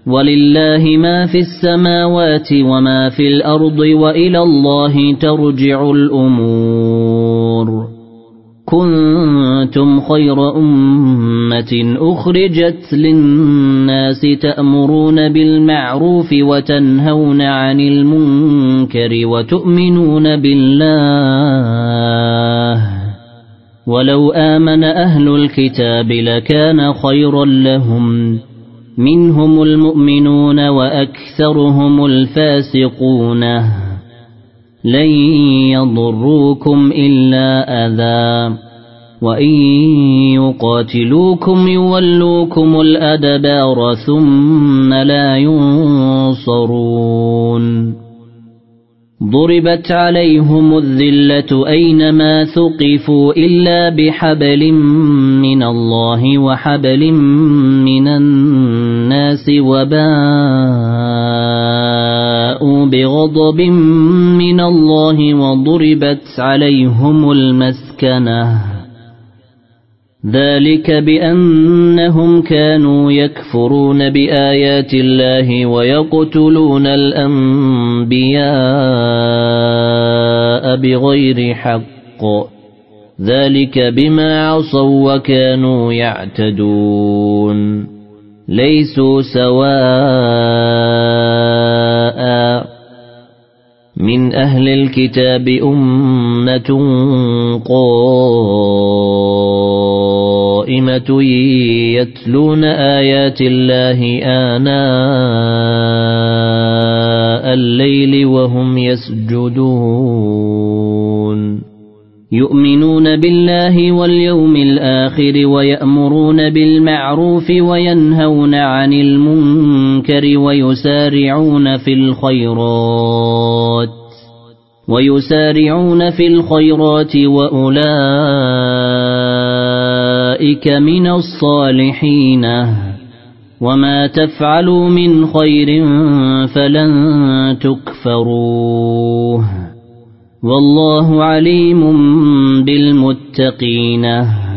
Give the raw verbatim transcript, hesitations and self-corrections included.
ولله ما في السماوات وما في الأرض وإلى الله ترجع الأمور كنتم خير أمة أخرجت للناس تأمرون بالمعروف وتنهون عن المنكر وتؤمنون بالله ولو آمن أهل الكتاب لكان خيرا لهم منهم المؤمنون وأكثرهم الفاسقون لن يضروكم إلا أذى وإن يقاتلوكم يولوكم الأدبار ثم لا ينصرون ضربت عليهم الذلة أينما ثقفوا إلا بحبل من الله وحبل من الناس وباءوا بغضب من الله وضربت عليهم المسكنة ذلك بأنهم كانوا يكفرون بآيات الله ويقتلون الأنبياء بغير حق ذلك بما عصوا وكانوا يعتدون ليسوا سواء من أهل الكتاب أمة قائمة يتلون آيات الله آناء الليل وهم يسجدون يؤمنون بالله واليوم الآخر ويأمرون بالمعروف وينهون عن المنكر ويسارعون في الخيرات ويسارعون في الخيرات وأولئك من الصالحين وما تفعلوا من خير فلن تكفروه والله عليم بالمتقين